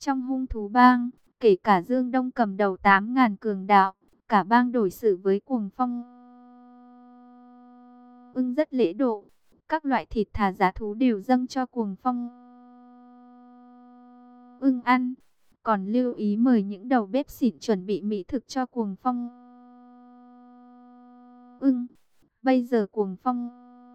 Trong hung thú bang, kể cả Dương Đông cầm đầu 8.000 cường đạo, cả bang đối xử với Cuồng Phong Ưng rất lễ độ. Các loại thịt thà giá thú đều dâng cho Cuồng Phong Ưng ăn. Còn lưu ý mời những đầu bếp xịn chuẩn bị mỹ thực cho Cuồng Phong Ưng. Bây giờ Cuồng Phong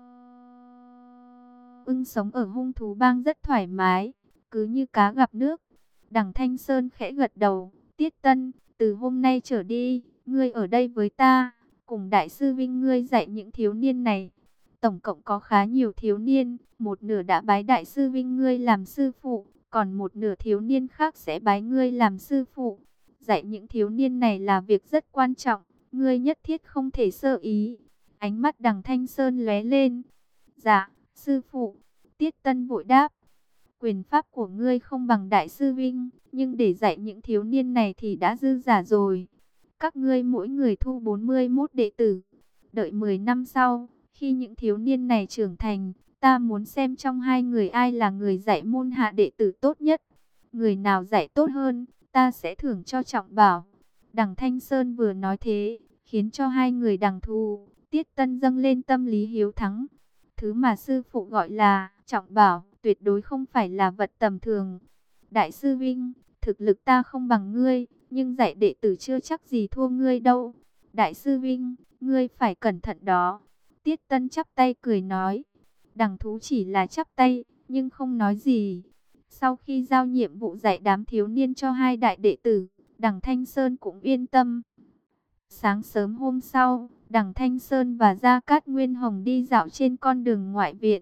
Ưng sống ở hung thú bang rất thoải mái, cứ như cá gặp nước. Đằng Thanh Sơn khẽ gật đầu. Tiết Tân, từ hôm nay trở đi, ngươi ở đây với ta, cùng đại sư Vinh ngươi dạy những thiếu niên này. Tổng cộng có khá nhiều thiếu niên, một nửa đã bái đại sư Vinh ngươi làm sư phụ, còn một nửa thiếu niên khác sẽ bái ngươi làm sư phụ. Dạy những thiếu niên này là việc rất quan trọng, ngươi nhất thiết không thể sơ ý. Ánh mắt Đằng Thanh Sơn lóe lên. Dạ, sư phụ. Tiết Tân vội đáp. Quyền pháp của ngươi không bằng đại sư Vinh, nhưng để dạy những thiếu niên này thì đã dư giả rồi. Các ngươi mỗi người thu 41 đệ tử. Đợi 10 năm sau, khi những thiếu niên này trưởng thành, ta muốn xem trong hai người ai là người dạy môn hạ đệ tử tốt nhất. Người nào dạy tốt hơn, ta sẽ thưởng cho trọng bảo. Đằng Thanh Sơn vừa nói thế, khiến cho hai người Đằng Thù, Tiết Tân dâng lên tâm lý hiếu thắng. Thứ mà sư phụ gọi là trọng bảo, tuyệt đối không phải là vật tầm thường. Đại sư Vinh, thực lực ta không bằng ngươi, nhưng dạy đệ tử chưa chắc gì thua ngươi đâu. Đại sư Vinh, ngươi phải cẩn thận đó. Tiết Tân chắp tay cười nói. Đằng Thú chỉ là chắp tay, nhưng không nói gì. Sau khi giao nhiệm vụ dạy đám thiếu niên cho hai đại đệ tử, Đằng Thanh Sơn cũng yên tâm. Sáng sớm hôm sau, Đằng Thanh Sơn và Gia Cát Nguyên Hồng đi dạo trên con đường ngoại viện.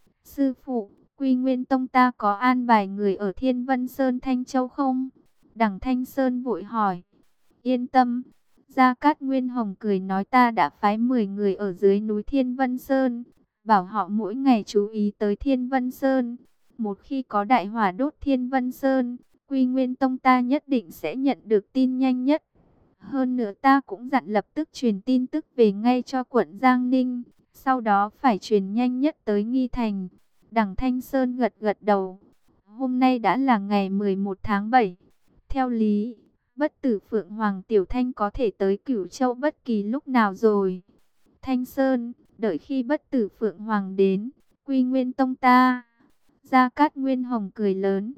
Sư phụ, Quy Nguyên Tông ta có an bài người ở Thiên Vân Sơn Thanh Châu không? Đằng Thanh Sơn vội hỏi. Yên tâm. Gia Cát Nguyên Hồng cười nói ta đã phái 10 người ở dưới núi Thiên Vân Sơn. Bảo họ mỗi ngày chú ý tới Thiên Vân Sơn. Một khi có đại hỏa đốt Thiên Vân Sơn, Quy Nguyên Tông ta nhất định sẽ nhận được tin nhanh nhất. Hơn nữa ta cũng dặn lập tức truyền tin tức về ngay cho quận Giang Ninh. Sau đó phải truyền nhanh nhất tới Nghi Thành. Đằng Thanh Sơn gật gật đầu. Hôm nay đã là ngày 11 tháng 7. Theo lý, bất tử Phượng Hoàng Tiểu Thanh có thể tới Cửu Châu bất kỳ lúc nào rồi. Thanh Sơn, đợi khi bất tử Phượng Hoàng đến, Quy Nguyên Tông ta. Gia Cát Nguyên Hồng cười lớn.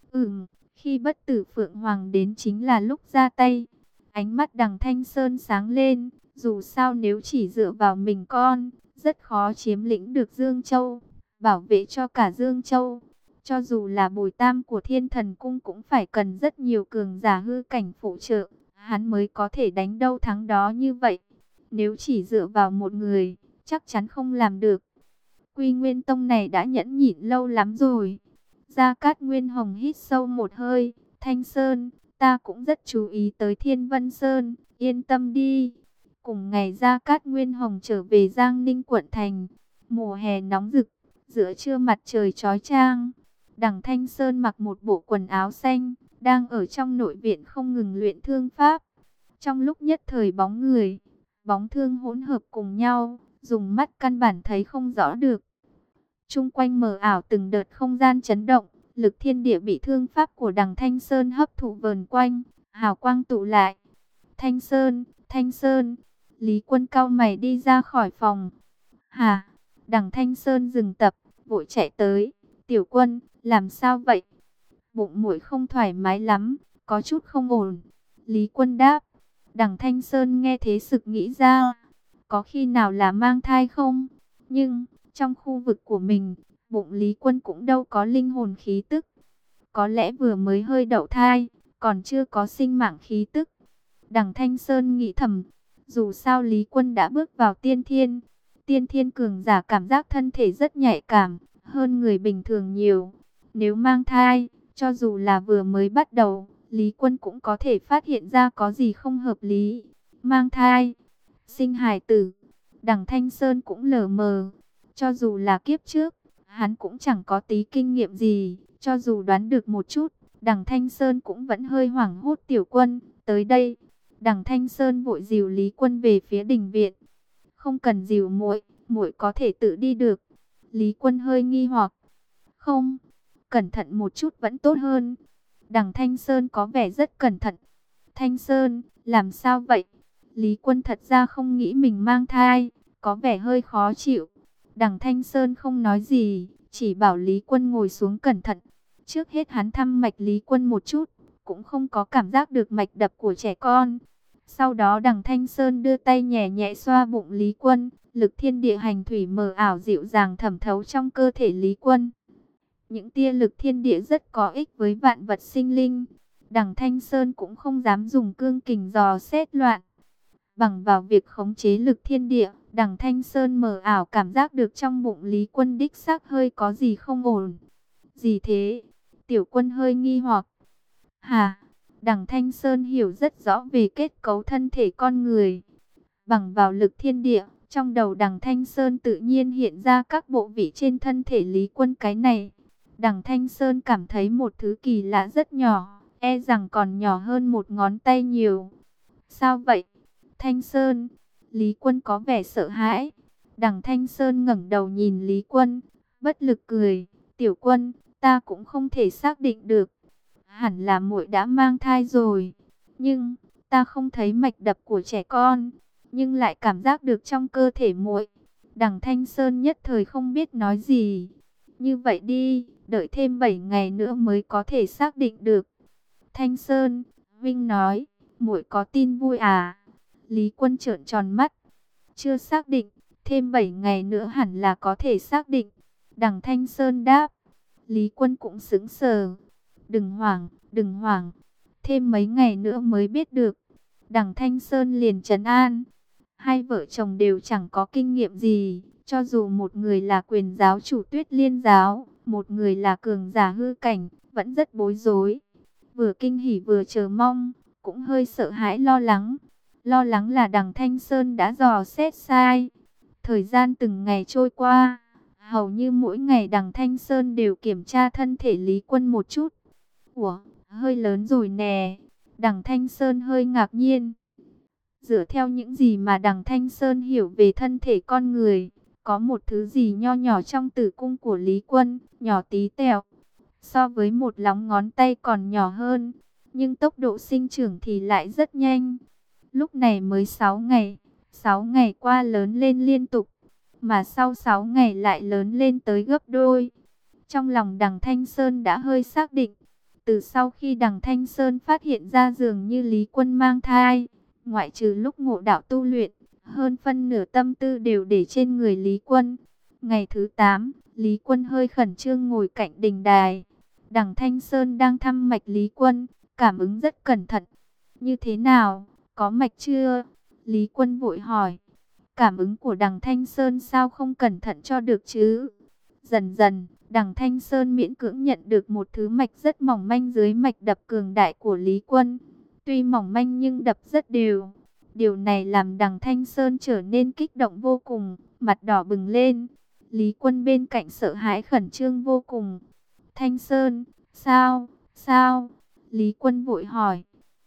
Khi bất tử Phượng Hoàng đến chính là lúc ra tay. Ánh mắt Đằng Thanh Sơn sáng lên. Dù sao nếu chỉ dựa vào mình con, rất khó chiếm lĩnh được Dương Châu, bảo vệ cho cả Dương Châu. Cho dù là bồi tam của Thiên Thần Cung cũng phải cần rất nhiều cường giả hư cảnh phụ trợ, hắn mới có thể đánh đâu thắng đó như vậy. Nếu chỉ dựa vào một người, chắc chắn không làm được. Quy Nguyên Tông này đã nhẫn nhịn lâu lắm rồi. Gia Cát Nguyên Hồng hít sâu một hơi. Thanh Sơn, ta cũng rất chú ý tới Thiên Vân Sơn, yên tâm đi. Cùng ngày Gia Cát Nguyên Hồng trở về Giang Ninh quận thành. Mùa hè nóng rực, giữa trưa mặt trời chói chang. Đằng Thanh Sơn mặc một bộ quần áo xanh, đang ở trong nội viện không ngừng luyện thương pháp. Trong lúc nhất thời bóng người, bóng thương hỗn hợp cùng nhau, dùng mắt căn bản thấy không rõ được. Chung quanh mờ ảo từng đợt không gian chấn động, lực thiên địa bị thương pháp của Đằng Thanh Sơn hấp thụ vờn quanh, hào quang tụ lại. Thanh Sơn, Thanh Sơn, Lý Quân cau mày đi ra khỏi phòng. Hà, Đằng Thanh Sơn dừng tập, vội chạy tới. Tiểu Quân, làm sao vậy? Bụng muội không thoải mái lắm, có chút không ổn. Lý Quân đáp. Đằng Thanh Sơn nghe thế sực nghĩ ra, có khi nào là mang thai không? Nhưng, trong khu vực của mình, bụng Lý Quân cũng đâu có linh hồn khí tức. Có lẽ vừa mới hơi đậu thai, còn chưa có sinh mạng khí tức. Đằng Thanh Sơn nghĩ thầm, dù sao Lý Quân đã bước vào tiên thiên. Tiên thiên cường giả cảm giác thân thể rất nhạy cảm, hơn người bình thường nhiều. Nếu mang thai, cho dù là vừa mới bắt đầu, Lý Quân cũng có thể phát hiện ra có gì không hợp lý. Mang thai, sinh hài tử, Đằng Thanh Sơn cũng lờ mờ. Cho dù là kiếp trước, hắn cũng chẳng có tí kinh nghiệm gì. Cho dù đoán được một chút, Đằng Thanh Sơn cũng vẫn hơi hoảng hốt. Tiểu Quân, tới đây. Đằng Thanh Sơn vội dìu Lý Quân về phía đình viện. Không cần dìu muội, muội có thể tự đi được. Lý Quân hơi nghi hoặc. Không, cẩn thận một chút vẫn tốt hơn. Đằng Thanh Sơn có vẻ rất cẩn thận. Thanh Sơn, làm sao vậy? Lý Quân thật ra không nghĩ mình mang thai, có vẻ hơi khó chịu. Đằng Thanh Sơn không nói gì, chỉ bảo Lý Quân ngồi xuống cẩn thận. Trước hết hắn thăm mạch Lý Quân một chút, cũng không có cảm giác được mạch đập của trẻ con. Sau đó đằng Thanh Sơn đưa tay nhẹ nhẹ xoa bụng Lý Quân, lực thiên địa hành thủy mờ ảo dịu dàng thẩm thấu trong cơ thể Lý Quân. Những tia lực thiên địa rất có ích với vạn vật sinh linh. Đằng Thanh Sơn cũng không dám dùng cương kình dò xét loạn. Bằng vào việc khống chế lực thiên địa, đằng Thanh Sơn mờ ảo cảm giác được trong bụng Lý Quân đích xác hơi có gì không ổn. Gì thế? Tiểu Quân hơi nghi hoặc. Hà, đằng Thanh Sơn hiểu rất rõ về kết cấu thân thể con người. Bằng vào lực thiên địa, trong đầu đằng Thanh Sơn tự nhiên hiện ra các bộ vị trên thân thể Lý Quân cái này. Đằng Thanh Sơn cảm thấy một thứ kỳ lạ rất nhỏ, e rằng còn nhỏ hơn một ngón tay nhiều. Sao vậy? Thanh Sơn, Lý Quân có vẻ sợ hãi. Đằng Thanh Sơn ngẩng đầu nhìn Lý Quân, bất lực cười. Tiểu Quân, ta cũng không thể xác định được. Hẳn là muội đã mang thai rồi. Nhưng, ta không thấy mạch đập của trẻ con, nhưng lại cảm giác được trong cơ thể muội. Đằng Thanh Sơn nhất thời không biết nói gì. Như vậy đi, đợi thêm 7 ngày nữa mới có thể xác định được. Thanh Sơn, Vinh nói, muội có tin vui à? Lý Quân trợn tròn mắt. Chưa xác định, thêm 7 ngày nữa hẳn là có thể xác định. Đằng Thanh Sơn đáp. Lý Quân cũng sững sờ. Đừng hoảng, đừng hoảng. Thêm mấy ngày nữa mới biết được. Đằng Thanh Sơn liền trấn an. Hai vợ chồng đều chẳng có kinh nghiệm gì. Cho dù một người là quyền giáo chủ Tuyết Liên giáo, một người là cường giả hư cảnh, vẫn rất bối rối. Vừa kinh hỉ vừa chờ mong, cũng hơi sợ hãi lo lắng. Lo lắng là đằng Thanh Sơn đã dò xét sai. Thời gian từng ngày trôi qua, hầu như mỗi ngày đằng Thanh Sơn đều kiểm tra thân thể Lý Quân một chút. Ủa, hơi lớn rồi nè. Đằng Thanh Sơn hơi ngạc nhiên. Dựa theo những gì mà đằng Thanh Sơn hiểu về thân thể con người, có một thứ gì nho nhỏ trong tử cung của Lý Quân, nhỏ tí tẹo. So với một lóng ngón tay còn nhỏ hơn, nhưng tốc độ sinh trưởng thì lại rất nhanh. Lúc này mới 6 ngày, 6 ngày qua lớn lên liên tục, mà sau 6 ngày lại lớn lên tới gấp đôi. Trong lòng đằng Thanh Sơn đã hơi xác định, từ sau khi đằng Thanh Sơn phát hiện ra dường như Lý Quân mang thai, ngoại trừ lúc ngộ đạo tu luyện, hơn phân nửa tâm tư đều để trên người Lý Quân. Ngày thứ 8, Lý Quân hơi khẩn trương ngồi cạnh đình đài. Đằng Thanh Sơn đang thăm mạch Lý Quân, cảm ứng rất cẩn thận. Như thế nào? Có mạch chưa? Lý Quân vội hỏi. Cảm ứng của đằng Thanh Sơn sao không cẩn thận cho được chứ? Dần dần, đằng Thanh Sơn miễn cưỡng nhận được một thứ mạch rất mỏng manh dưới mạch đập cường đại của Lý Quân. Tuy mỏng manh nhưng đập rất đều. Điều này làm đằng Thanh Sơn trở nên kích động vô cùng, mặt đỏ bừng lên. Lý Quân bên cạnh sợ hãi khẩn trương vô cùng. Thanh Sơn, sao, sao? Lý Quân vội hỏi.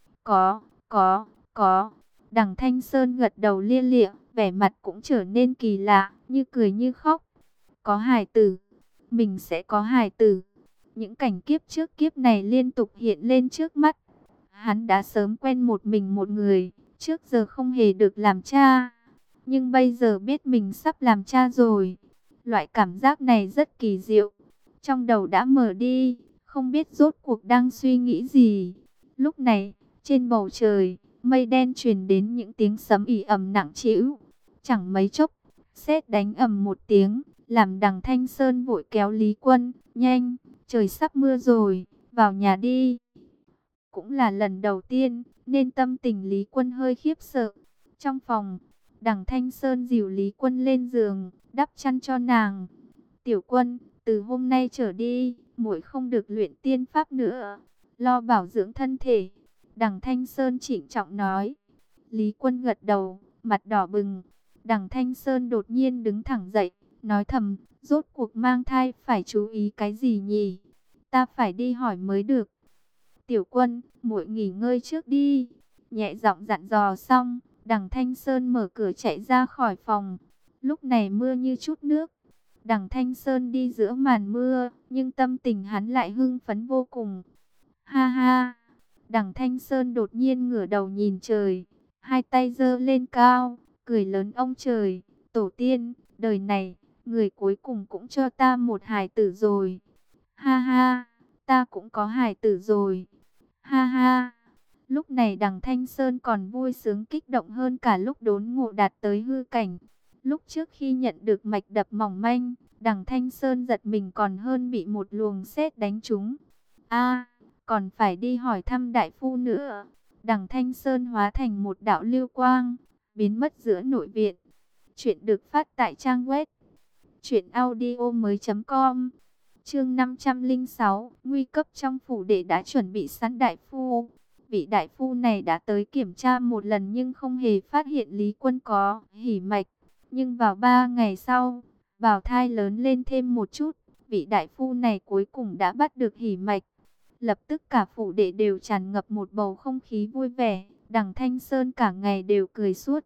Có. Đằng Thanh Sơn gật đầu lia lịa, vẻ mặt cũng trở nên kỳ lạ, như cười như khóc. Có hài tử, mình sẽ có hài tử. Những cảnh kiếp trước kiếp này liên tục hiện lên trước mắt. Hắn đã sớm quen một mình một người, trước giờ không hề được làm cha. Nhưng bây giờ biết mình sắp làm cha rồi. Loại cảm giác này rất kỳ diệu. Trong đầu đã mở đi, không biết rốt cuộc đang suy nghĩ gì. Lúc này, trên bầu trời, mây đen truyền đến những tiếng sấm ì ầm nặng trĩu. Chẳng mấy chốc, sét đánh ầm một tiếng, làm đằng Thanh Sơn vội kéo Lý Quân. Nhanh, trời sắp mưa rồi, vào nhà đi. Cũng là lần đầu tiên, nên tâm tình Lý Quân hơi khiếp sợ. Trong phòng, đằng Thanh Sơn dìu Lý Quân lên giường, đắp chăn cho nàng. Tiểu Quân, từ hôm nay trở đi, muội không được luyện tiên pháp nữa, lo bảo dưỡng thân thể. Đằng Thanh Sơn trịnh trọng nói. Lý Quân gật đầu, mặt đỏ bừng. Đằng Thanh Sơn đột nhiên đứng thẳng dậy, nói thầm, rốt cuộc mang thai phải chú ý cái gì nhỉ? Ta phải đi hỏi mới được. Tiểu Quân, muội nghỉ ngơi trước đi. Nhẹ giọng dặn dò xong, đằng Thanh Sơn mở cửa chạy ra khỏi phòng. Lúc này mưa như chút nước. Đằng Thanh Sơn đi giữa màn mưa, nhưng tâm tình hắn lại hưng phấn vô cùng. Ha ha. Đằng Thanh Sơn đột nhiên ngửa đầu nhìn trời, hai tay giơ lên cao, cười lớn: ông trời, tổ tiên, đời này, người cuối cùng cũng cho ta một hài tử rồi. Ha ha, ta cũng có hài tử rồi. Ha ha. Lúc này đằng Thanh Sơn còn vui sướng kích động hơn cả lúc đốn ngộ đạt tới hư cảnh. Lúc trước khi nhận được mạch đập mỏng manh, đằng Thanh Sơn giật mình còn hơn bị một luồng sét đánh trúng. A, còn phải đi hỏi thăm đại phu nữa. Đằng Thanh Sơn hóa thành một đạo lưu quang, biến mất giữa nội viện. Chuyện được phát tại trang web truyệnaudiomoi.com. Chương 506, nguy cấp trong phủ đệ đã chuẩn bị sẵn đại phu. Vị đại phu này đã tới kiểm tra một lần nhưng không hề phát hiện Lý Quân có hỉ mạch. Nhưng vào 3 ngày sau, bào thai lớn lên thêm một chút, vị đại phu này cuối cùng đã bắt được hỉ mạch. Lập tức cả phủ đệ đều tràn ngập một bầu không khí vui vẻ, đằng Thanh Sơn cả ngày đều cười suốt.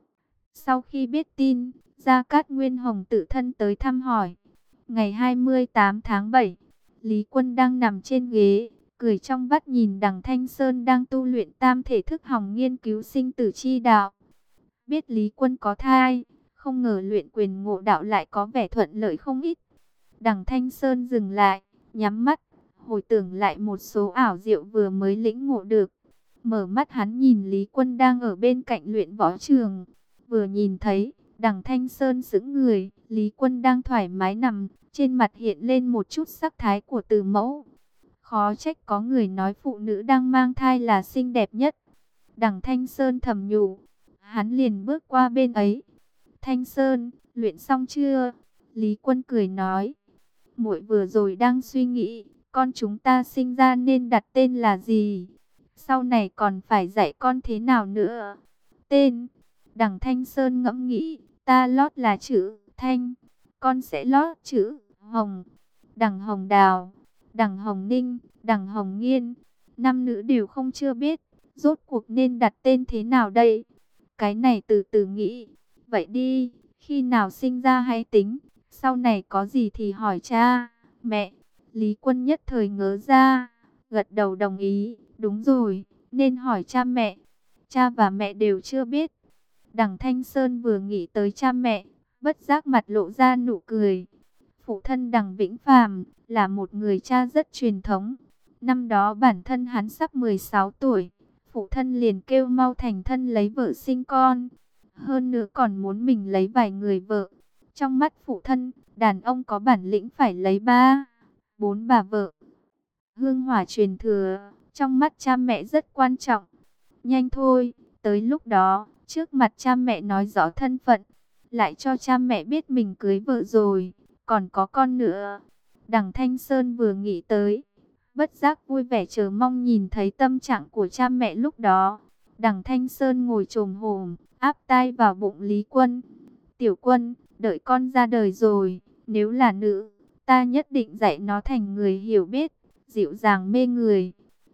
Sau khi biết tin, Gia Cát Nguyên Hồng tự thân tới thăm hỏi. Ngày 28 tháng 7, Lý Quân đang nằm trên ghế, cười trong vắt nhìn đằng Thanh Sơn đang tu luyện tam thể thức hồng nghiên cứu sinh tử chi đạo. Biết Lý Quân có thai, không ngờ luyện quyền ngộ đạo lại có vẻ thuận lợi không ít. Đằng Thanh Sơn dừng lại, nhắm mắt, hồi tưởng lại một số ảo diệu vừa mới lĩnh ngộ được. Mở mắt hắn nhìn Lý Quân đang ở bên cạnh luyện võ trường. Vừa nhìn thấy, đằng Thanh Sơn sững người, Lý Quân đang thoải mái nằm, trên mặt hiện lên một chút sắc thái của từ mẫu. Khó trách có người nói phụ nữ đang mang thai là xinh đẹp nhất. Đằng Thanh Sơn thầm nhủ, hắn liền bước qua bên ấy. Thanh Sơn, luyện xong chưa? Lý Quân cười nói, muội vừa rồi đang suy nghĩ, con chúng ta sinh ra nên đặt tên là gì? Sau này còn phải dạy con thế nào nữa? Tên, đằng Thanh Sơn ngẫm nghĩ, ta lót là chữ Thanh, con sẽ lót chữ Hồng. Đằng Hồng Đào, đằng Hồng Ninh, đằng Hồng Nghiên, nam nữ đều không chưa biết, rốt cuộc nên đặt tên thế nào đây? Cái này từ từ nghĩ. Vậy đi, khi nào sinh ra hãy tính, sau này có gì thì hỏi cha, mẹ. Lý Quân nhất thời ngớ ra, gật đầu đồng ý, đúng rồi, nên hỏi cha mẹ. Cha và mẹ đều chưa biết. Đằng Thanh Sơn vừa nghĩ tới cha mẹ, bất giác mặt lộ ra nụ cười. Phụ thân đằng Vĩnh Phàm là một người cha rất truyền thống. Năm đó bản thân hắn sắp 16 tuổi, phụ thân liền kêu mau thành thân lấy vợ sinh con. Hơn nữa còn muốn mình lấy vài người vợ. Trong mắt phụ thân, đàn ông có bản lĩnh phải lấy 3, 4 bà vợ. Hương hỏa truyền thừa, trong mắt cha mẹ rất quan trọng. Nhanh thôi, tới lúc đó, trước mặt cha mẹ nói rõ thân phận, lại cho cha mẹ biết mình cưới vợ rồi, còn có con nữa. Đằng Thanh Sơn vừa nghĩ tới, bất giác vui vẻ chờ mong nhìn thấy tâm trạng của cha mẹ lúc đó. Đằng Thanh Sơn ngồi chồm hổm, áp tai vào bụng Lý Quân. Tiểu Quân, đợi con ra đời rồi, nếu là nữ, ta nhất định dạy nó thành người hiểu biết, dịu dàng mê người.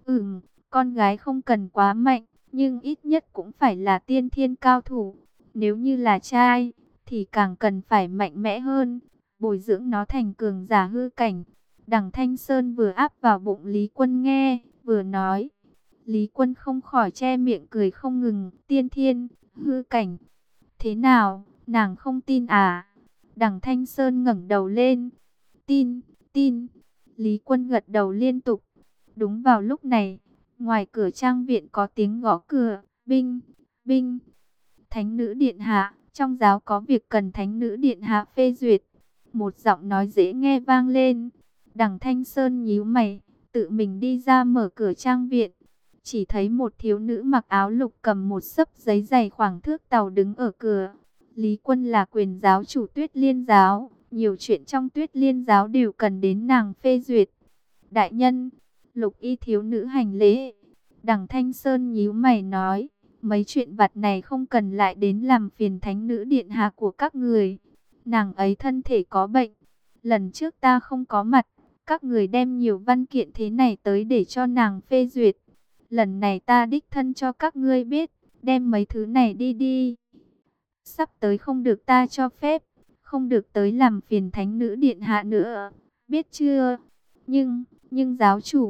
Con gái không cần quá mạnh, nhưng ít nhất cũng phải là tiên thiên cao thủ. Nếu như là trai, thì càng cần phải mạnh mẽ hơn, bồi dưỡng nó thành cường giả hư cảnh. Đằng Thanh Sơn vừa áp vào bụng Lý Quân nghe, vừa nói. Lý Quân không khỏi che miệng cười không ngừng. Tiên thiên, hư cảnh. Thế nào, nàng không tin à? Đằng Thanh Sơn ngẩng đầu lên. Tin, tin. Lý Quân gật đầu liên tục. Đúng vào lúc này, ngoài cửa trang viện có tiếng gõ cửa. Binh, binh. Thánh nữ điện hạ, trong giáo có việc cần thánh nữ điện hạ phê duyệt. Một giọng nói dễ nghe vang lên. Đằng Thanh Sơn nhíu mày, tự mình đi ra mở cửa trang viện. Chỉ thấy một thiếu nữ mặc áo lục cầm một xấp giấy dày khoảng thước tàu đứng ở cửa. Lý Quân là quyền giáo chủ Tuyết Liên giáo, nhiều chuyện trong Tuyết Liên giáo đều cần đến nàng phê duyệt. Đại nhân, lục y thiếu nữ hành lễ. Đằng Thanh Sơn nhíu mày nói, mấy chuyện vặt này không cần lại đến làm phiền thánh nữ điện hạ của các người. Nàng ấy thân thể có bệnh, lần trước ta không có mặt, các người đem nhiều văn kiện thế này tới để cho nàng phê duyệt. Lần này ta đích thân cho các ngươi biết, đem mấy thứ này đi đi. Sắp tới không được ta cho phép, không được tới làm phiền thánh nữ điện hạ nữa, biết chưa? Nhưng giáo chủ,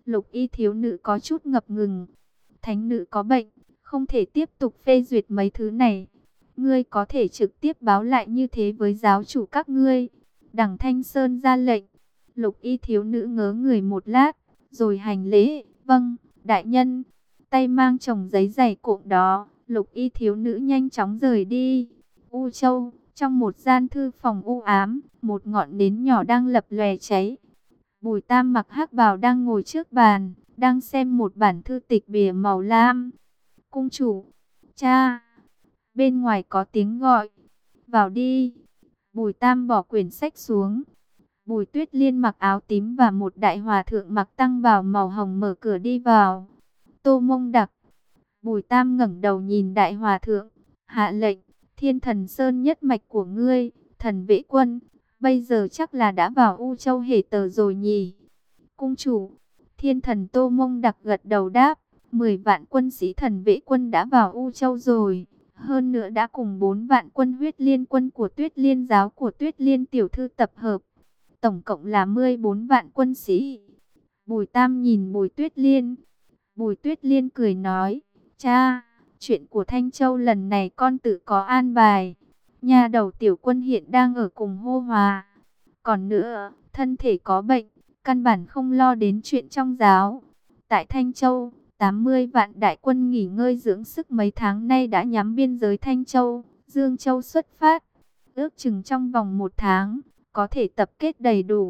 Lục y thiếu nữ có chút ngập ngừng. Thánh nữ có bệnh, không thể tiếp tục phê duyệt mấy thứ này. Ngươi có thể trực tiếp báo lại như thế với giáo chủ các ngươi. Đằng Thanh Sơn ra lệnh. Lục y thiếu nữ ngớ người một lát, rồi hành lễ. Vâng, đại nhân. Tay mang chồng giấy dày cộm đó, lục y thiếu nữ nhanh chóng rời đi. U Châu, trong một gian thư phòng u ám, một ngọn nến nhỏ đang lập lòe cháy. Bùi Tam mặc hắc bào đang ngồi trước bàn, đang xem một bản thư tịch bìa màu lam. Cung chủ, cha, bên ngoài có tiếng gọi, vào đi. Bùi Tam bỏ quyển sách xuống. Bùi Tuyết Liên mặc áo tím và một đại hòa thượng mặc tăng bào màu hồng mở cửa đi vào. Tô Mông Đặc. Bùi Tam ngẩng đầu nhìn đại hòa thượng, hạ lệnh, Thiên Thần Sơn nhất mạch của ngươi, Thần Vệ Quân, bây giờ chắc là đã vào U Châu Hề Tờ rồi nhỉ? Cung chủ, Thiên Thần Tô Mông Đặc gật đầu đáp, 10 vạn quân sĩ Thần Vệ Quân đã vào U Châu rồi, hơn nữa đã cùng 4 vạn quân huyết liên quân của Tuyết Liên giáo của Tuyết Liên tiểu thư tập hợp, tổng cộng là 14 vạn quân sĩ. Bùi Tam nhìn Bùi Tuyết Liên. Bùi Tuyết Liên cười nói, cha, chuyện của Thanh Châu lần này con tự có an bài. Nhà đầu tiểu quân hiện đang ở cùng Hô Hòa. Còn nữa, thân thể có bệnh, căn bản không lo đến chuyện trong giáo. Tại Thanh Châu, 80 vạn đại quân nghỉ ngơi dưỡng sức mấy tháng nay đã nhắm biên giới Thanh Châu, Dương Châu xuất phát. Ước chừng trong vòng 1 tháng, có thể tập kết đầy đủ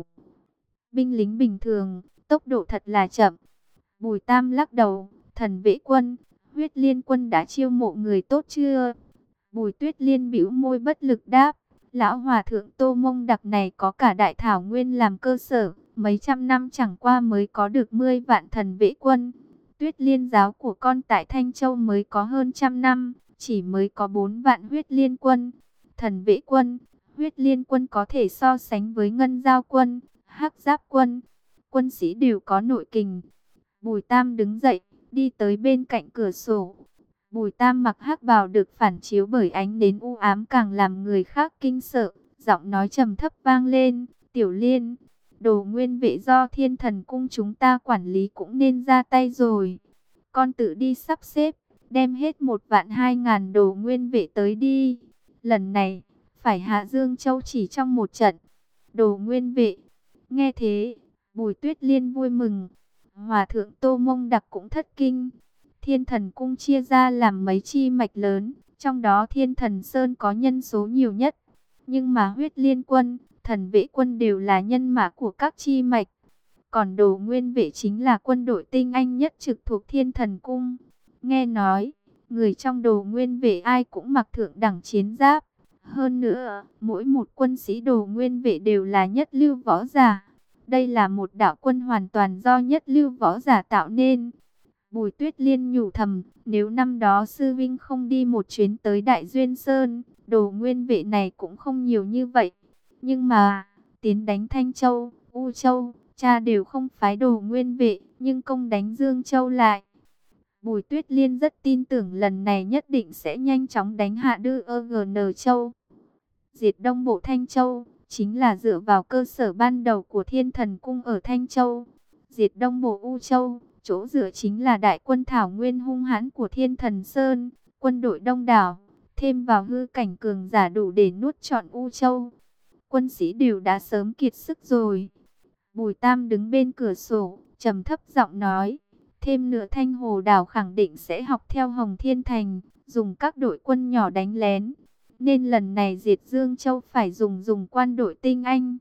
binh lính bình thường, tốc độ thật là chậm. Bùi Tam lắc đầu, Thần Vệ Quân, huyết liên quân đã chiêu mộ người tốt chưa? Bùi Tuyết Liên bĩu môi bất lực đáp, lão hòa thượng Tô Mông Đặc này có cả đại thảo nguyên làm cơ sở, mấy trăm năm chẳng qua mới có được 10 vạn thần vệ quân. Tuyết Liên giáo của con tại Thanh Châu mới có hơn 100 năm, chỉ mới có 4 vạn huyết liên quân. Thần vệ quân, huyết liên quân có thể so sánh với ngân giao quân, hắc giáp quân, quân sĩ đều có nội kình. Bùi Tam đứng dậy, đi tới bên cạnh cửa sổ. Bùi Tam mặc hắc bào được phản chiếu bởi ánh nến u ám càng làm người khác kinh sợ. Giọng nói trầm thấp vang lên, Tiểu Liên, đồ nguyên vệ do Thiên Thần Cung chúng ta quản lý cũng nên ra tay rồi. Con tự đi sắp xếp, đem hết 1.200.000 đồ nguyên vệ tới đi. Lần này, phải hạ Dương Châu chỉ trong một trận. Đồ nguyên vệ, nghe thế, Bùi Tuyết Liên vui mừng. Hòa thượng Tô Mông Đặc cũng thất kinh. Thiên Thần Cung chia ra làm mấy chi mạch lớn, trong đó Thiên Thần Sơn có nhân số nhiều nhất. Nhưng mà huyết liên quân, thần vệ quân đều là nhân mã của các chi mạch. Còn đồ nguyên vệ chính là quân đội tinh anh nhất trực thuộc Thiên Thần Cung. Nghe nói, người trong đồ nguyên vệ ai cũng mặc thượng đẳng chiến giáp. Hơn nữa, mỗi một quân sĩ đồ nguyên vệ đều là nhất lưu võ giả. Đây là một đạo quân hoàn toàn do nhất lưu võ giả tạo nên. Bùi Tuyết Liên nhủ thầm, nếu năm đó sư vinh không đi một chuyến tới Đại Duyên Sơn, đồ nguyên vệ này cũng không nhiều như vậy. Nhưng mà, tiến đánh Thanh Châu, U Châu, cha đều không phái đồ nguyên vệ, nhưng công đánh Dương Châu lại. Bùi Tuyết Liên rất tin tưởng lần này nhất định sẽ nhanh chóng đánh hạ Đư Ơ GN Châu. Diệt Đông Bộ Thanh Châu, chính là dựa vào cơ sở ban đầu của Thiên Thần Cung ở Thanh Châu. Diệt Đông Bộ U Châu, chỗ dựa chính là đại quân thảo nguyên hung hãn của Thiên Thần Sơn, quân đội đông đảo, thêm vào hư cảnh cường giả đủ để nuốt trọn U Châu. Quân sĩ đều đã sớm kiệt sức rồi. Bùi Tam đứng bên cửa sổ, trầm thấp giọng nói, thêm nữa Thanh Hồ Đảo khẳng định sẽ học theo Hồng Thiên Thành, dùng các đội quân nhỏ đánh lén. Nên lần này diệt Dương Châu phải dùng quan đội tinh anh.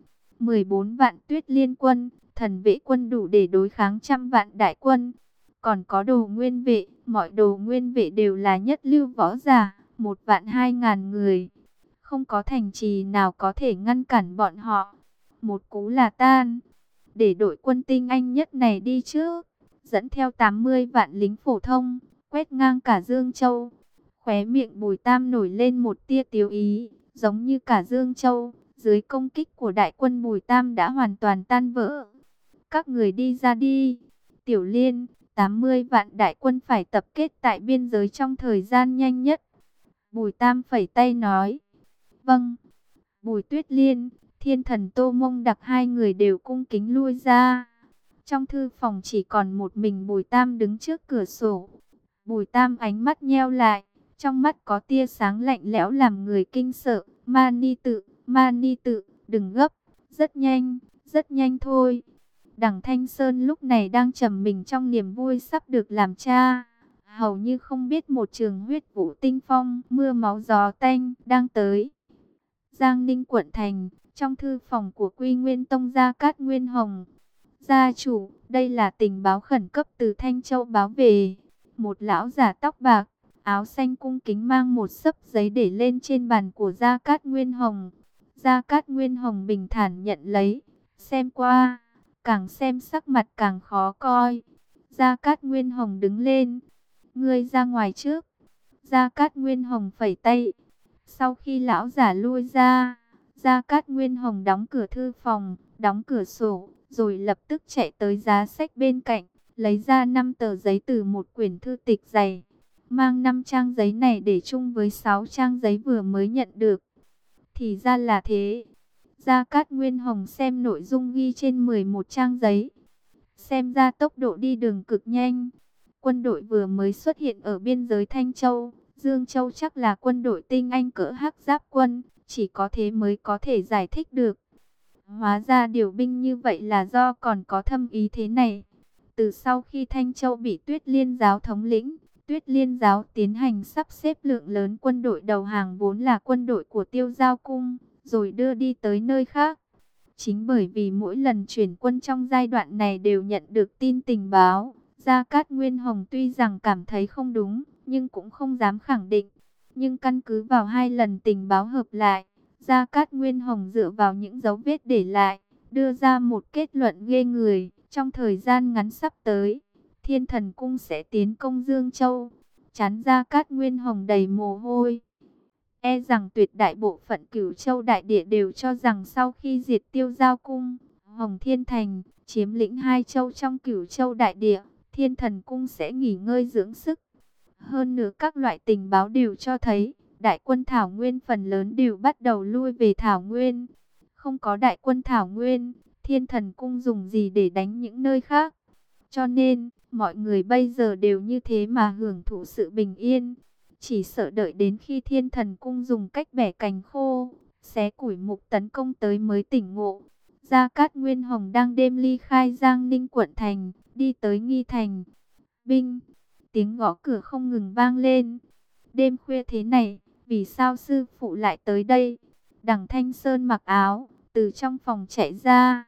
14 vạn tuyết liên quân, thần vệ quân đủ để đối kháng 100 vạn đại quân. Còn có đồ nguyên vệ, mọi đồ nguyên vệ đều là nhất lưu võ giả, 1.200.000 người. Không có thành trì nào có thể ngăn cản bọn họ. Một cú là tan. Để đội quân tinh anh nhất này đi trước, dẫn theo 80 vạn lính phổ thông, quét ngang cả Dương Châu. Khóe miệng Bùi Tam nổi lên một tia tiếu ý, giống như cả Dương Châu, dưới công kích của đại quân Bùi Tam đã hoàn toàn tan vỡ. Các người đi ra đi. Tiểu Liên, 80 vạn đại quân phải tập kết tại biên giới trong thời gian nhanh nhất. Bùi Tam phẩy tay nói. Vâng. Bùi Tuyết Liên, Thiên Thần Tô Mông Đặc hai người đều cung kính lui ra. Trong thư phòng chỉ còn một mình Bùi Tam đứng trước cửa sổ. Bùi Tam ánh mắt nheo lại, trong mắt có tia sáng lạnh lẽo làm người kinh sợ. Ma Ni tự, đừng gấp, rất nhanh thôi. Đằng Thanh Sơn lúc này đang trầm mình trong niềm vui sắp được làm cha. Hầu như không biết một trường huyết vũ tinh phong, mưa máu gió tanh đang tới. Giang Ninh quận thành, trong thư phòng của Quy Nguyên Tông Gia Cát Nguyên Hồng. Gia chủ, đây là tình báo khẩn cấp từ Thanh Châu báo về. Một lão giả tóc bạc, áo xanh cung kính mang một xấp giấy để lên trên bàn của Gia Cát Nguyên Hồng. Gia Cát Nguyên Hồng bình thản nhận lấy, xem qua, càng xem sắc mặt càng khó coi. Gia Cát Nguyên Hồng đứng lên, ngươi ra ngoài trước. Gia Cát Nguyên Hồng phẩy tay. Sau khi lão giả lui ra, Gia Cát Nguyên Hồng đóng cửa thư phòng, đóng cửa sổ, rồi lập tức chạy tới giá sách bên cạnh, lấy ra 5 tờ giấy từ một quyển thư tịch dày. Mang 5 trang giấy này để chung với 6 trang giấy vừa mới nhận được. Thì ra là thế. Gia Cát Nguyên Hồng xem nội dung ghi trên 11 trang giấy. Xem ra tốc độ đi đường cực nhanh. Quân đội vừa mới xuất hiện ở biên giới Thanh Châu, Dương Châu chắc là quân đội tinh anh cỡ Hắc Giáp quân, chỉ có thế mới có thể giải thích được. Hóa ra điều binh như vậy là do còn có thâm ý thế này. Từ sau khi Thanh Châu bị Tuyết Liên giáo thống lĩnh, Tuyết Liên giáo tiến hành sắp xếp lượng lớn quân đội đầu hàng vốn là quân đội của Tiêu Giao Cung, rồi đưa đi tới nơi khác. Chính bởi vì mỗi lần chuyển quân trong giai đoạn này đều nhận được tin tình báo, Gia Cát Nguyên Hồng tuy rằng cảm thấy không đúng, nhưng cũng không dám khẳng định. Nhưng căn cứ vào 2 lần tình báo hợp lại, Gia Cát Nguyên Hồng dựa vào những dấu vết để lại, đưa ra một kết luận ghê người. Trong thời gian ngắn sắp tới, Thiên Thần Cung sẽ tiến công Dương Châu. Trán Gia Cát Nguyên Hồng đầy mồ hôi. E rằng tuyệt đại bộ phận Cửu Châu đại địa đều cho rằng sau khi diệt Tiêu Giao Cung, Hồng Thiên Thành chiếm lĩnh 2 châu trong Cửu Châu đại địa, Thiên Thần Cung sẽ nghỉ ngơi dưỡng sức. Hơn nữa các loại tình báo đều cho thấy, đại quân Thảo Nguyên phần lớn đều bắt đầu lui về Thảo Nguyên. Không có đại quân Thảo Nguyên, Thiên Thần Cung dùng gì để đánh những nơi khác? Cho nên, mọi người bây giờ đều như thế mà hưởng thụ sự bình yên. Chỉ sợ đợi đến khi Thiên Thần Cung dùng cách bẻ cành khô, xé củi mục tấn công tới mới tỉnh ngộ. Gia Cát Nguyên Hồng đang đêm ly khai Giang Ninh quận thành, đi tới Nghi Thành. Binh, tiếng gõ cửa không ngừng vang lên. Đêm khuya thế này, vì sao sư phụ lại tới đây? Đằng Thanh Sơn mặc áo, từ trong phòng chạy ra.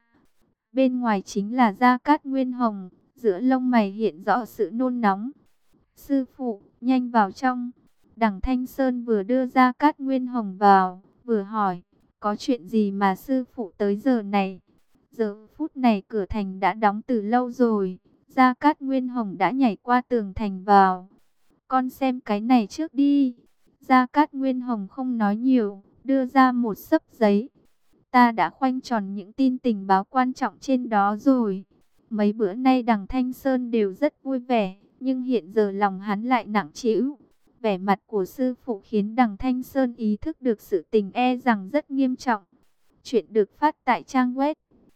Bên ngoài chính là Gia Cát Nguyên Hồng, giữa lông mày hiện rõ sự nôn nóng. Sư phụ, nhanh vào trong. Đằng Thanh Sơn vừa đưa Gia Cát Nguyên Hồng vào, vừa hỏi, có chuyện gì mà sư phụ tới giờ này? Giờ phút này cửa thành đã đóng từ lâu rồi. Gia Cát Nguyên Hồng đã nhảy qua tường thành vào. Con xem cái này trước đi. Gia Cát Nguyên Hồng không nói nhiều, đưa ra một xấp giấy. Ta đã khoanh tròn những tin tình báo quan trọng trên đó rồi. Mấy bữa nay đằng Thanh Sơn đều rất vui vẻ, nhưng hiện giờ lòng hắn lại nặng trĩu. Vẻ mặt của sư phụ khiến đằng Thanh Sơn ý thức được sự tình e rằng rất nghiêm trọng. Chuyện được phát tại trang web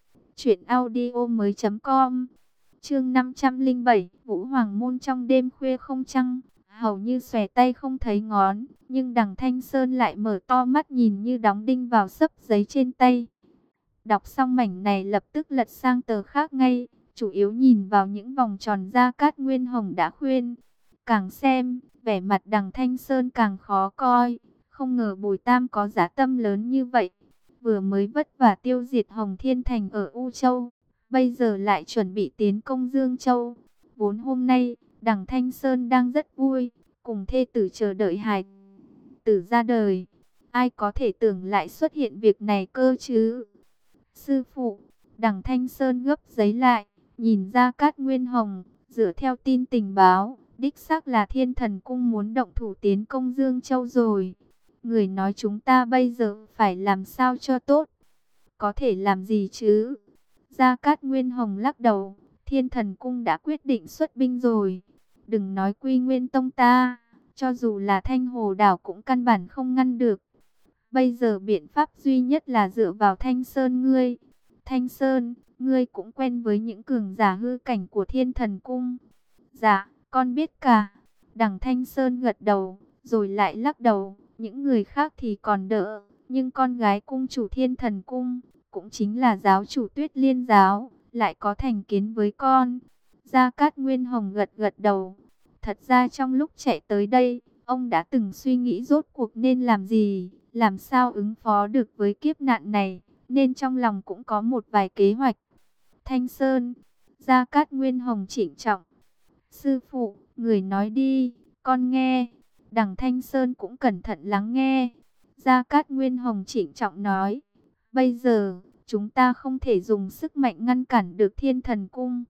truyệnaudiomoi.com. Chương 507, Vũ Hoàng môn trong đêm khuya không trăng, hầu như xòe tay không thấy ngón, nhưng đằng Thanh Sơn lại mở to mắt nhìn như đóng đinh vào xấp giấy trên tay. Đọc xong mảnh này lập tức lật sang tờ khác ngay, chủ yếu nhìn vào những vòng tròn Gia Cát Nguyên Hồng đã khuyên. Càng xem, vẻ mặt đằng Thanh Sơn càng khó coi, không ngờ Bùi Tam có dã tâm lớn như vậy. Vừa mới vất vả tiêu diệt Hồng Thiên Thành ở U Châu, bây giờ lại chuẩn bị tiến công Dương Châu. Vốn hôm nay, đằng Thanh Sơn đang rất vui, cùng thê tử chờ đợi hài tử ra đời. Ai có thể tưởng lại xuất hiện việc này cơ chứ? Sư phụ, đằng Thanh Sơn gấp giấy lại, nhìn ra Cát Nguyên Hồng, dựa theo tin tình báo, đích xác là Thiên Thần Cung muốn động thủ tiến công Dương Châu rồi. Người nói chúng ta bây giờ phải làm sao cho tốt? Có thể làm gì chứ? Gia Cát Nguyên Hồng lắc đầu, Thiên Thần Cung đã quyết định xuất binh rồi. Đừng nói Quy Nguyên Tông ta, cho dù là Thanh Hồ Đảo cũng căn bản không ngăn được. Bây giờ biện pháp duy nhất là dựa vào Thanh Sơn ngươi. Thanh Sơn, ngươi cũng quen với những cường giả hư cảnh của Thiên Thần Cung. Dạ, con biết cả. Đằng Thanh Sơn gật đầu, rồi lại lắc đầu. Những người khác thì còn đỡ, nhưng con gái cung chủ Thiên Thần Cung, cũng chính là giáo chủ Tuyết Liên giáo, lại có thành kiến với con. Gia Cát Nguyên Hồng gật gật đầu. Thật ra trong lúc chạy tới đây, ông đã từng suy nghĩ rốt cuộc nên làm gì, làm sao ứng phó được với kiếp nạn này, nên trong lòng cũng có một vài kế hoạch. Thanh Sơn, Gia Cát Nguyên Hồng trịnh trọng. Sư phụ, người nói đi, con nghe. Đằng Thanh Sơn cũng cẩn thận lắng nghe. Gia Cát Nguyên Hồng trịnh trọng nói, bây giờ, chúng ta không thể dùng sức mạnh ngăn cản được Thiên Thần Cung.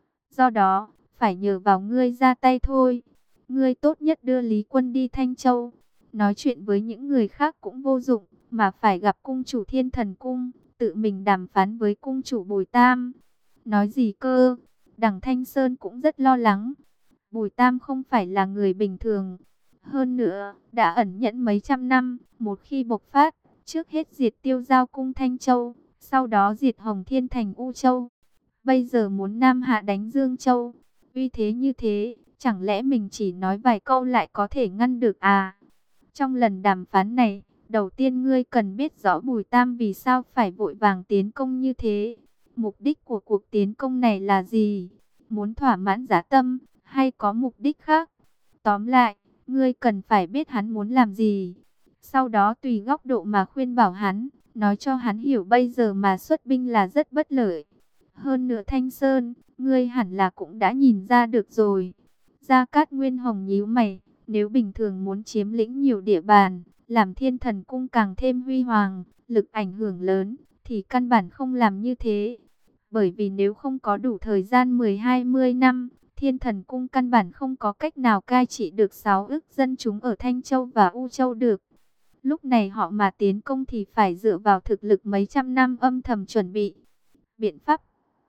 Do đó, phải nhờ vào ngươi ra tay thôi. Ngươi tốt nhất đưa Lý Quân đi Thanh Châu. Nói chuyện với những người khác cũng vô dụng, mà phải gặp cung chủ Thiên Thần Cung, tự mình đàm phán với cung chủ Bùi Tam. Nói gì cơ? Đằng Thanh Sơn cũng rất lo lắng. Bùi Tam không phải là người bình thường. Hơn nữa, đã ẩn nhẫn mấy trăm năm, một khi bộc phát, trước hết diệt Tiêu Giao Cung Thanh Châu, sau đó diệt Hồng Thiên Thành U Châu. Bây giờ muốn Nam Hạ đánh Dương Châu, uy thế như thế, chẳng lẽ mình chỉ nói vài câu lại có thể ngăn được à? Trong lần đàm phán này, đầu tiên ngươi cần biết rõ Bùi Tam vì sao phải vội vàng tiến công như thế. Mục đích của cuộc tiến công này là gì? Muốn thỏa mãn Giá Tâm, hay có mục đích khác? Tóm lại, ngươi cần phải biết hắn muốn làm gì. Sau đó tùy góc độ mà khuyên bảo hắn, nói cho hắn hiểu bây giờ mà xuất binh là rất bất lợi. Hơn nữa Thanh Sơn, ngươi hẳn là cũng đã nhìn ra được rồi. Gia Cát Nguyên Hồng nhíu mày, nếu bình thường muốn chiếm lĩnh nhiều địa bàn, làm Thiên Thần Cung càng thêm huy hoàng, lực ảnh hưởng lớn, thì căn bản không làm như thế. Bởi vì nếu không có đủ thời gian 10-20 năm, Thiên Thần Cung căn bản không có cách nào cai trị được 6 ức dân chúng ở Thanh Châu và U Châu được. Lúc này họ mà tiến công thì phải dựa vào thực lực mấy trăm năm âm thầm chuẩn bị. Biện pháp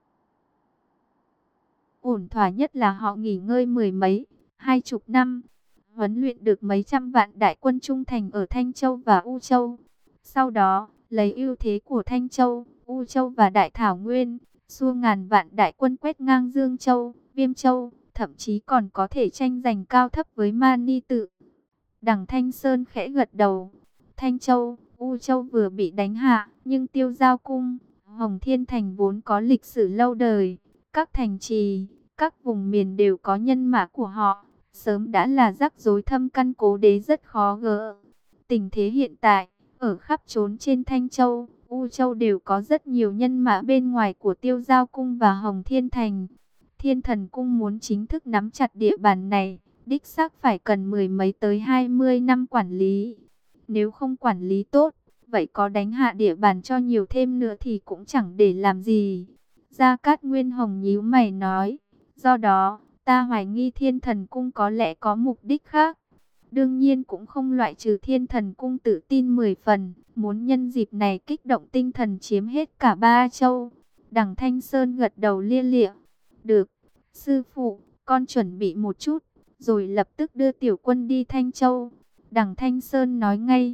ổn thỏa nhất là họ nghỉ ngơi mười mấy, 20 năm, huấn luyện được mấy trăm vạn đại quân trung thành ở Thanh Châu và U Châu. Sau đó, lấy ưu thế của Thanh Châu, U Châu và Đại Thảo Nguyên, xua ngàn vạn đại quân quét ngang Dương Châu, Viêm Châu, thậm chí còn có thể tranh giành cao thấp với Mani Tự. Đằng Thanh Sơn khẽ gật đầu. Thanh Châu, U Châu vừa bị đánh hạ, nhưng Tiêu Giao Cung, Hồng Thiên Thành vốn có lịch sử lâu đời. Các thành trì, các vùng miền đều có nhân mã của họ, sớm đã là rắc rối thâm căn cố đế rất khó gỡ. Tình thế hiện tại, ở khắp trốn trên Thanh Châu, U Châu đều có rất nhiều nhân mã bên ngoài của Tiêu Giao Cung và Hồng Thiên Thành. Thiên Thần Cung muốn chính thức nắm chặt địa bàn này, đích xác phải cần mười mấy tới 20 năm quản lý. Nếu không quản lý tốt, vậy có đánh hạ địa bàn cho nhiều thêm nữa thì cũng chẳng để làm gì. Gia Cát Nguyên Hồng nhíu mày nói, do đó, ta hoài nghi Thiên Thần Cung có lẽ có mục đích khác. Đương nhiên cũng không loại trừ Thiên Thần Cung tự tin 10 phần, muốn nhân dịp này kích động tinh thần chiếm hết cả ba châu. Đằng Thanh Sơn gật đầu lia lịa, được, sư phụ, con chuẩn bị một chút, rồi lập tức đưa tiểu quân đi Thanh Châu. Đằng Thanh Sơn nói ngay,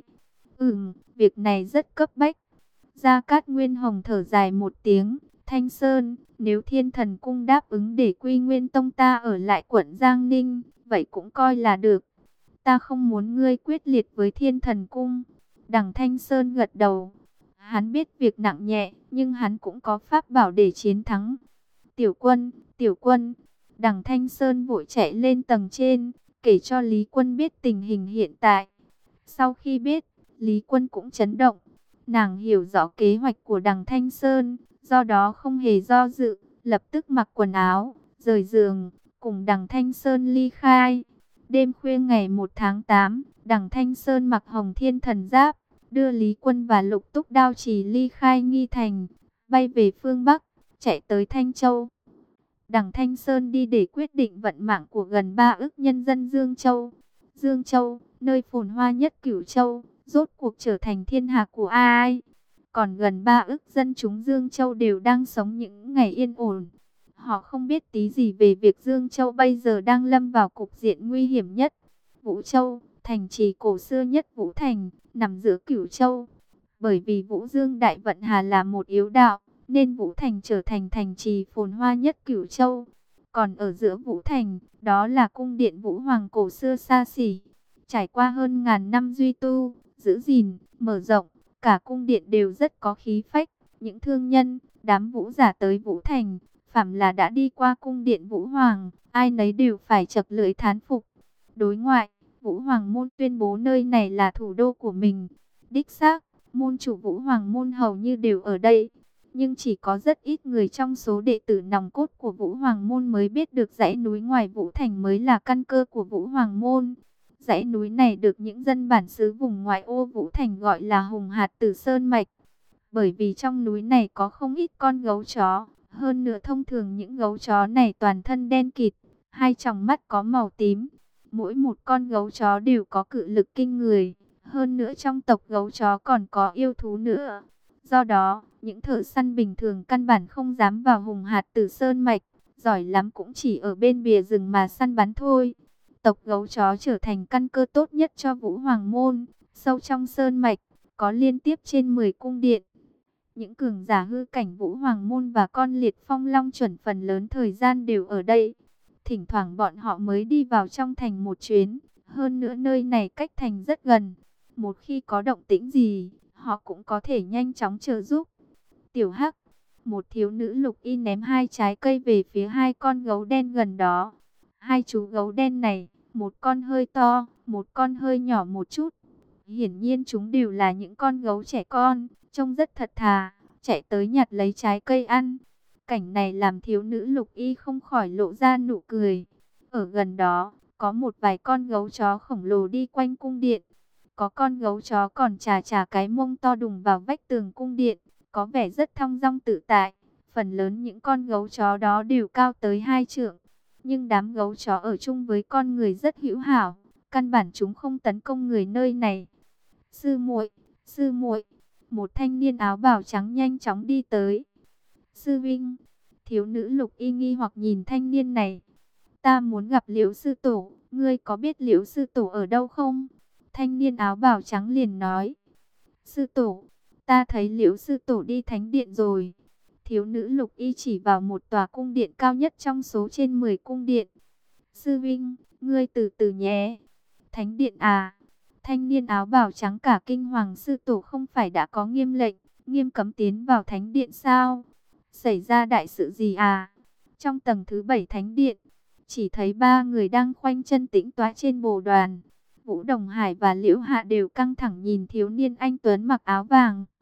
việc này rất cấp bách. Gia Cát Nguyên Hồng thở dài một tiếng, Thanh Sơn, nếu Thiên Thần Cung đáp ứng để Quy Nguyên Tông ta ở lại quận Giang Ninh, vậy cũng coi là được. Ta không muốn ngươi quyết liệt với Thiên Thần Cung. Đằng Thanh Sơn gật đầu. Hắn biết việc nặng nhẹ, nhưng hắn cũng có pháp bảo để chiến thắng. Tiểu quân. Đằng Thanh Sơn vội chạy lên tầng trên, kể cho Lý Quân biết tình hình hiện tại. Sau khi biết, Lý Quân cũng chấn động. Nàng hiểu rõ kế hoạch của đằng Thanh Sơn, do đó không hề do dự, lập tức mặc quần áo, rời giường, cùng đằng Thanh Sơn ly khai. Đêm khuya ngày 1 tháng 8, đằng Thanh Sơn mặc Hồng Thiên Thần Giáp, đưa Lý Quân và Lục Túc Đao Chỉ ly khai Nghi Thành, bay về phương Bắc, chạy tới Thanh Châu. Đằng Thanh Sơn đi để quyết định vận mạng của gần 3 ức nhân dân Dương Châu. Dương Châu, nơi phồn hoa nhất Cửu Châu, rốt cuộc trở thành thiên hạ của ai? Còn gần 3 ức dân chúng Dương Châu đều đang sống những ngày yên ổn. Họ không biết tí gì về việc Dương Châu bây giờ đang lâm vào cục diện nguy hiểm nhất. Vũ Châu, thành trì cổ xưa nhất Vũ Thành, nằm giữa Cửu Châu. Bởi vì Vũ Dương Đại Vận Hà là một yếu đạo, nên Vũ Thành trở thành thành trì phồn hoa nhất Cửu Châu. Còn ở giữa Vũ Thành, đó là cung điện Vũ Hoàng cổ xưa xa xỉ, trải qua hơn ngàn năm duy tu, giữ gìn, mở rộng, cả cung điện đều rất có khí phách. Những thương nhân, đám vũ giả tới Vũ Thành, phàm là đã đi qua cung điện Vũ Hoàng, ai nấy đều phải chậc lưỡi thán phục. Đối ngoại, Vũ Hoàng môn tuyên bố nơi này là thủ đô của mình. Đích xác, môn chủ Vũ Hoàng môn hầu như đều ở đây. Nhưng chỉ có rất ít người trong số đệ tử nòng cốt của Vũ Hoàng môn mới biết được dãy núi ngoài Vũ Thành mới là căn cơ của Vũ Hoàng môn. Dãy núi này được những dân bản xứ vùng ngoại ô Vũ Thành gọi là Hùng Hạt Tử Sơn Mạch. Bởi vì trong núi này có không ít con gấu chó. Hơn nữa thông thường những gấu chó này toàn thân đen kịt, hai tròng mắt có màu tím. Mỗi một con gấu chó đều có cự lực kinh người. Hơn nữa trong tộc gấu chó còn có yêu thú nữa. Do đó, những thợ săn bình thường căn bản không dám vào Hùng Hạt Tử Sơn Mạch. Giỏi lắm cũng chỉ ở bên bìa rừng mà săn bắn thôi. Tộc gấu chó trở thành căn cơ tốt nhất cho Vũ Hoàng môn. Sâu trong Sơn Mạch, có liên tiếp trên 10 cung điện. Những cường giả hư cảnh Vũ Hoàng môn và con liệt phong long chuẩn phần lớn thời gian đều ở đây. Thỉnh thoảng bọn họ mới đi vào trong thành một chuyến. Hơn nữa nơi này cách thành rất gần. Một khi có động tĩnh gì, họ cũng có thể nhanh chóng trợ giúp. Tiểu Hắc, một thiếu nữ lục y ném hai trái cây về phía hai con gấu đen gần đó. Hai chú gấu đen này, một con hơi to, một con hơi nhỏ một chút. Hiển nhiên chúng đều là những con gấu trẻ con, trông rất thật thà, chạy tới nhặt lấy trái cây ăn. Cảnh này làm thiếu nữ lục y không khỏi lộ ra nụ cười. Ở gần đó, có một vài con gấu chó khổng lồ đi quanh cung điện. Có con gấu chó còn chà chà cái mông to đùng vào vách tường cung điện, có vẻ rất thong dong tự tại. Phần lớn những con gấu chó đó đều cao tới 2 trượng. Nhưng đám gấu chó ở chung với con người rất hữu hảo, căn bản chúng không tấn công người nơi này. Sư muội, một thanh niên áo bào trắng nhanh chóng đi tới. Sư vinh, thiếu nữ lục y nghi hoặc nhìn thanh niên này. Ta muốn gặp Liễu sư tổ, ngươi có biết Liễu sư tổ ở đâu không? Thanh niên áo bào trắng liền nói. Sư tổ, ta thấy Liễu sư tổ đi thánh điện rồi. Thiếu nữ lục y chỉ vào một tòa cung điện cao nhất trong số trên 10 cung điện. Sư vinh, ngươi từ từ nhé. Thánh điện à? Thanh niên áo bào trắng cả kinh hoàng, sư tổ không phải đã có nghiêm lệnh, nghiêm cấm tiến vào thánh điện sao? Xảy ra đại sự gì à? Trong tầng thứ 7 thánh điện, chỉ thấy 3 người đang khoanh chân tĩnh tọa trên bồ đoàn. Vũ Đồng Hải và Liễu Hạ đều căng thẳng nhìn thiếu niên anh tuấn mặc áo vàng.